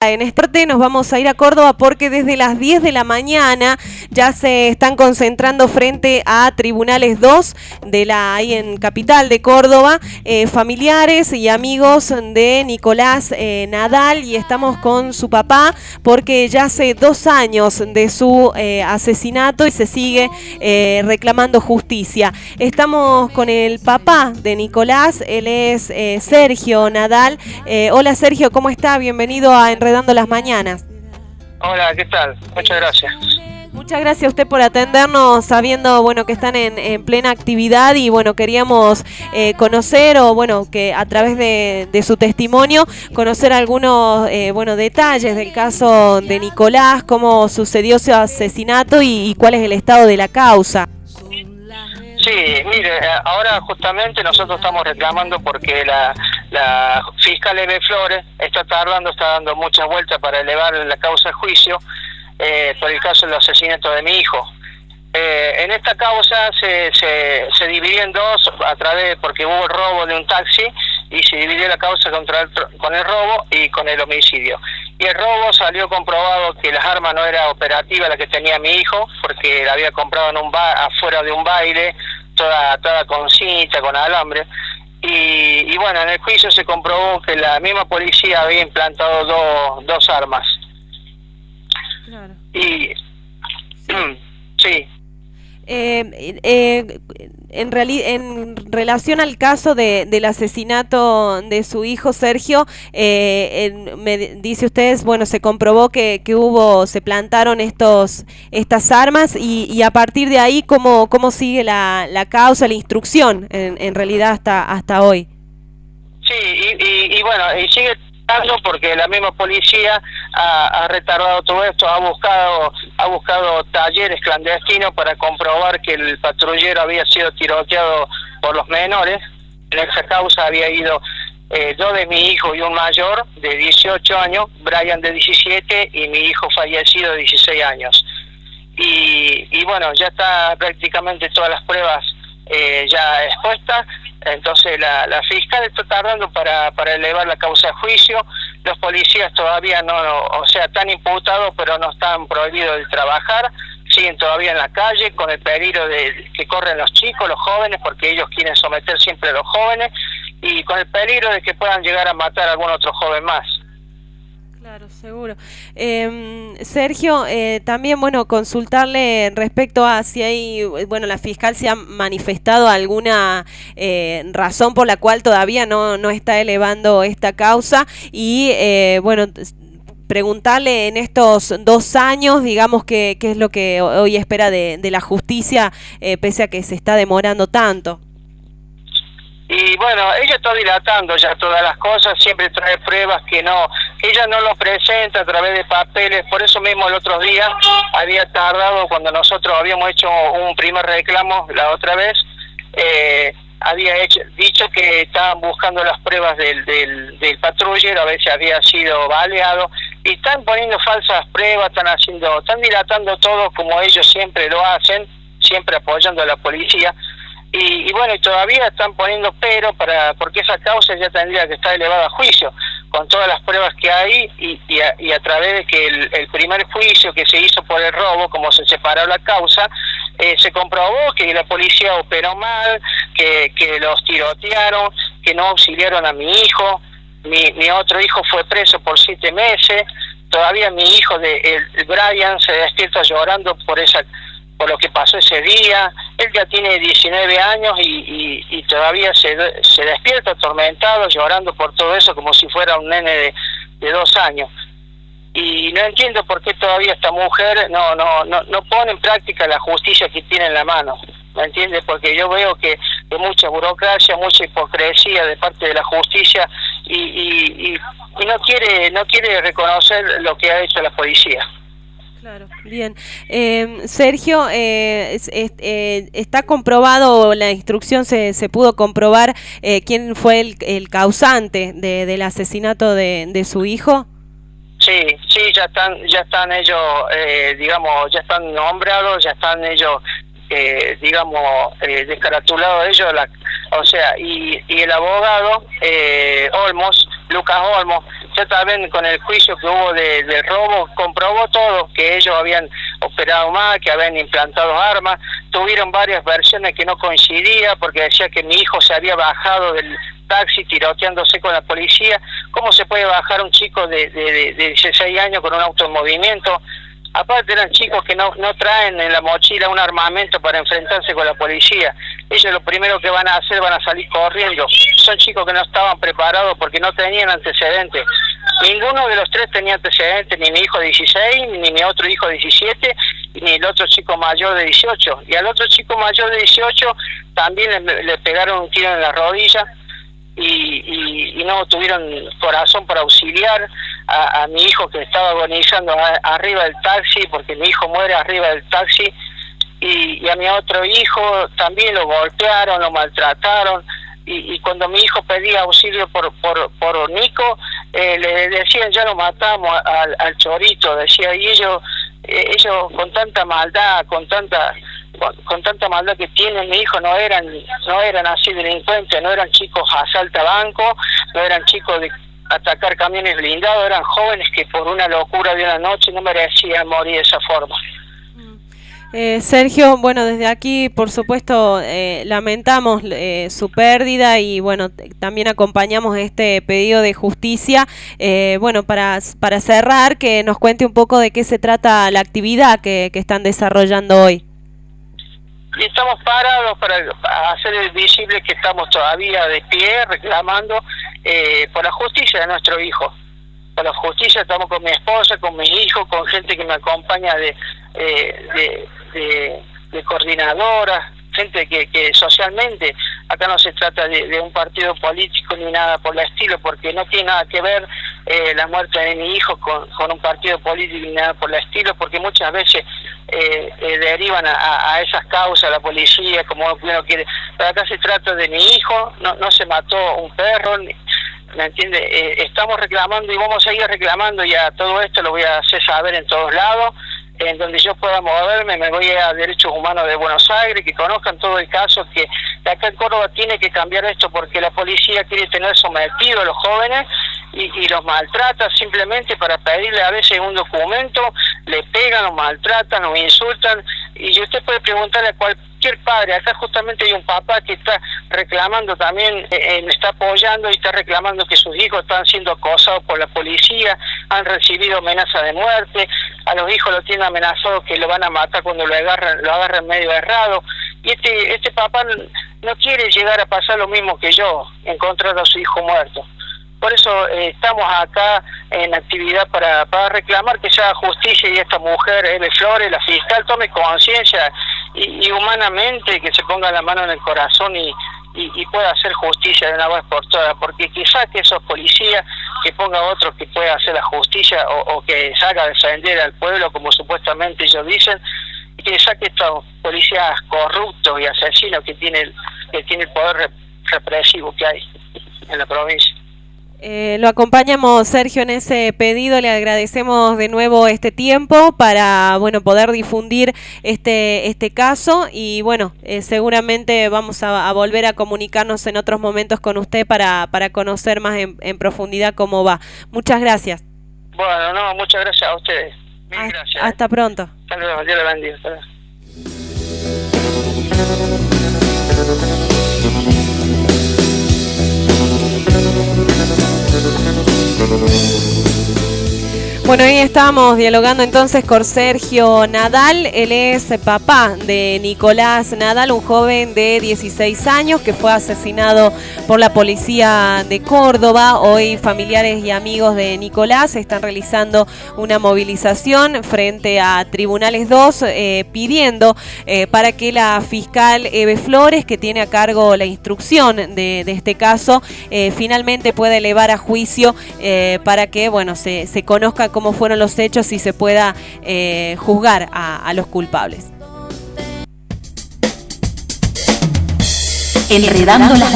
en este parte nos vamos a ir a Córdoba porque desde las 10 de la mañana ya se están concentrando frente a Tribunales 2 ahí en Capital de Córdoba, familiares y amigos de Nicolás Nadal, y estamos con su papá porque ya hace 2 años de su asesinato y se sigue reclamando justicia. Estamos con el papá de Nicolás, él es Sergio Nadal. Hola Sergio, ¿cómo está? Bienvenido a Enredando las Mañanas. Hola, ¿qué tal? Muchas gracias. Muchas gracias a usted por atendernos, sabiendo que están en plena actividad, y queríamos conocer, o que a través de su testimonio, conocer algunos detalles del caso de Nicolás, cómo sucedió su asesinato y cuál es el estado de la causa. Sí, mire, ahora justamente nosotros estamos reclamando porque la fiscal Eve Flores está dando muchas vueltas para elevar la causa a juicio por el caso del asesinato de mi hijo. En esta causa se dividió en dos porque hubo el robo de un taxi y se dividió la causa con el robo y con el homicidio. Y el robo salió comprobado que las armas no era operativa la que tenía mi hijo, porque la había comprado en afuera de un baile, toda con cinta, con alambre. Y en el juicio se comprobó que la misma policía había implantado dos armas. Claro. Y sí. En relación al caso del asesinato de su hijo Sergio, me dice usted, se comprobó que se plantaron estas armas, y a partir de ahí, ¿cómo sigue la causa, la instrucción en realidad hasta hoy? Sí, y sigue porque la misma policía ha retardado todo esto, ha buscado talleres clandestinos para comprobar que el patrullero había sido tiroteado por los menores. En esa causa había ido 2 de mi hijo y un mayor de 18 años, Brian de 17 y mi hijo fallecido de 16 años. Y ya está prácticamente todas las pruebas ya expuestas. Entonces la fiscal está tardando para elevar la causa a juicio. Los policías todavía están imputados, pero no están prohibidos de trabajar, siguen todavía en la calle con el peligro que corren los chicos, los jóvenes, porque ellos quieren someter siempre a los jóvenes, y con el peligro de que puedan llegar a matar a algún otro joven más. Claro, seguro. Sergio, también, consultarle respecto a si hay, la fiscal se ha manifestado alguna razón por la cual todavía no está elevando esta causa, y, preguntarle en estos 2 años, digamos, qué es lo que hoy espera de la justicia, pese a que se está demorando tanto. Y ella está dilatando ya todas las cosas, siempre trae pruebas que ella no lo presenta a través de papeles. Por eso mismo el otro día había tardado, cuando nosotros habíamos hecho un primer reclamo la otra vez, había dicho que estaban buscando las pruebas del patrullero, a ver si había sido baleado, y están poniendo falsas pruebas, están dilatando todo como ellos siempre lo hacen, siempre apoyando a la policía. Y todavía están poniendo porque esa causa ya tendría que estar elevada a juicio, con todas las pruebas que hay, y a través de que el primer juicio que se hizo por el robo, como se separó la causa, se comprobó que la policía operó mal, que los tirotearon, que no auxiliaron a mi hijo. Mi otro hijo fue preso por 7 meses. Todavía mi hijo, el Brian, se despierta llorando por lo que pasó ese día. Él ya tiene 19 años y todavía se despierta atormentado, llorando por todo eso, como si fuera un nene de 2 años. Y no entiendo por qué todavía esta mujer no pone en práctica la justicia que tiene en la mano. ¿Me entiende? Porque yo veo que hay mucha burocracia, mucha hipocresía de parte de la justicia, y no quiere reconocer lo que ha hecho la policía. Claro, bien. Sergio, ¿está comprobado, la instrucción se pudo comprobar quién fue el causante del asesinato de su hijo? Sí, ya están ellos, ya están nombrados, ya están ellos, descaratulados ellos, y el abogado Olmos Lucas Olmo, ya también con el juicio que hubo del robo, comprobó todo, que ellos habían operado más, que habían implantado armas, tuvieron varias versiones que no coincidían, porque decía que mi hijo se había bajado del taxi tiroteándose con la policía. ¿Cómo se puede bajar un chico de 16 años con un auto en movimiento? Aparte eran chicos que no traen en la mochila un armamento para enfrentarse con la policía. Ellos lo primero que van a hacer, van a salir corriendo. Son chicos que no estaban preparados porque no tenían antecedentes. Ninguno de los tres tenía antecedentes, ni mi hijo de 16, ni mi otro hijo de 17, ni el otro chico mayor de 18. Y al otro chico mayor de 18 también le pegaron un tiro en la rodilla y no tuvieron corazón para auxiliar a mi hijo, que estaba agonizando arriba del taxi, porque mi hijo muere arriba del taxi, y a mi otro hijo también lo golpearon, lo maltrataron, y cuando mi hijo pedía auxilio por Nico, le decían ya lo matamos al chorito, decía, y ellos con tanta maldad, con tanta maldad que tienen, mi hijo no eran así delincuentes, no eran chicos asaltabancos, no eran chicos de atacar camiones blindados, eran jóvenes que por una locura de una noche no merecían morir de esa forma. Sergio, bueno, desde aquí, por supuesto, lamentamos su pérdida y, bueno, también acompañamos este pedido de justicia. Bueno, para cerrar, que nos cuente un poco de qué se trata la actividad que están desarrollando hoy. Y estamos parados para hacer visible que estamos todavía de pie reclamando por la justicia de nuestro hijo. Por la justicia estamos con mi esposa, con mis hijos, con gente que me acompaña de coordinadoras, gente que socialmente, acá no se trata de un partido político ni nada por el estilo, porque no tiene nada que ver la muerte de mi hijo con un partido político ni nada por el estilo, porque muchas veces derivan a esas causas la policía, como uno quiere. Pero acá se trata de mi hijo, no se mató un perro, ¿me entiende? Estamos reclamando y vamos a seguir reclamando, y a todo esto lo voy a hacer saber en todos lados, en donde yo pueda moverme. Me voy a Derechos Humanos de Buenos Aires, que conozcan todo el caso, que acá en Córdoba tiene que cambiar esto, porque la policía quiere tener sometidos a los jóvenes y los maltrata simplemente para pedirle a veces un documento, le pegan, los maltratan, los insultan, y usted puede preguntarle a cualquier padre. Acá justamente hay un papá que está reclamando también, me está apoyando y está reclamando que sus hijos están siendo acosados por la policía, han recibido amenaza de muerte, a los hijos lo tienen amenazado que lo van a matar cuando lo agarran medio errado, y este papá no quiere llegar a pasar lo mismo que yo, encontrar a su hijo muerto. Por eso estamos acá en actividad para reclamar que se haga justicia y esta mujer, Eve Flores, la fiscal, tome conciencia y humanamente que se ponga la mano en el corazón y pueda hacer justicia de una vez por todas, porque quizás que esos policías, que ponga otro que pueda hacer la justicia o que salga a defender al pueblo como supuestamente ellos dicen, y que saque estos policías corruptos y asesinos que tiene el poder represivo que hay en la provincia. Lo acompañamos, Sergio, en ese pedido. Le agradecemos de nuevo este tiempo para, bueno, poder difundir este caso, y bueno, seguramente vamos a volver a comunicarnos en otros momentos con usted para conocer más en profundidad cómo va. Muchas gracias. Bueno, muchas gracias a ustedes. Mil gracias. Hasta pronto. Hasta luego, Dios le bendiga. Hasta luego. Bueno, ahí estamos dialogando entonces con Sergio Nadal. Él es papá de Nicolás Nadal, un joven de 16 años que fue asesinado por la policía de Córdoba. Hoy familiares y amigos de Nicolás están realizando una movilización frente a Tribunales 2 pidiendo para que la fiscal Eve Flores, que tiene a cargo la instrucción de este caso, finalmente pueda elevar a juicio para que, bueno, se conozca cómo fueron los hechos y se pueda juzgar a los culpables. Enredando las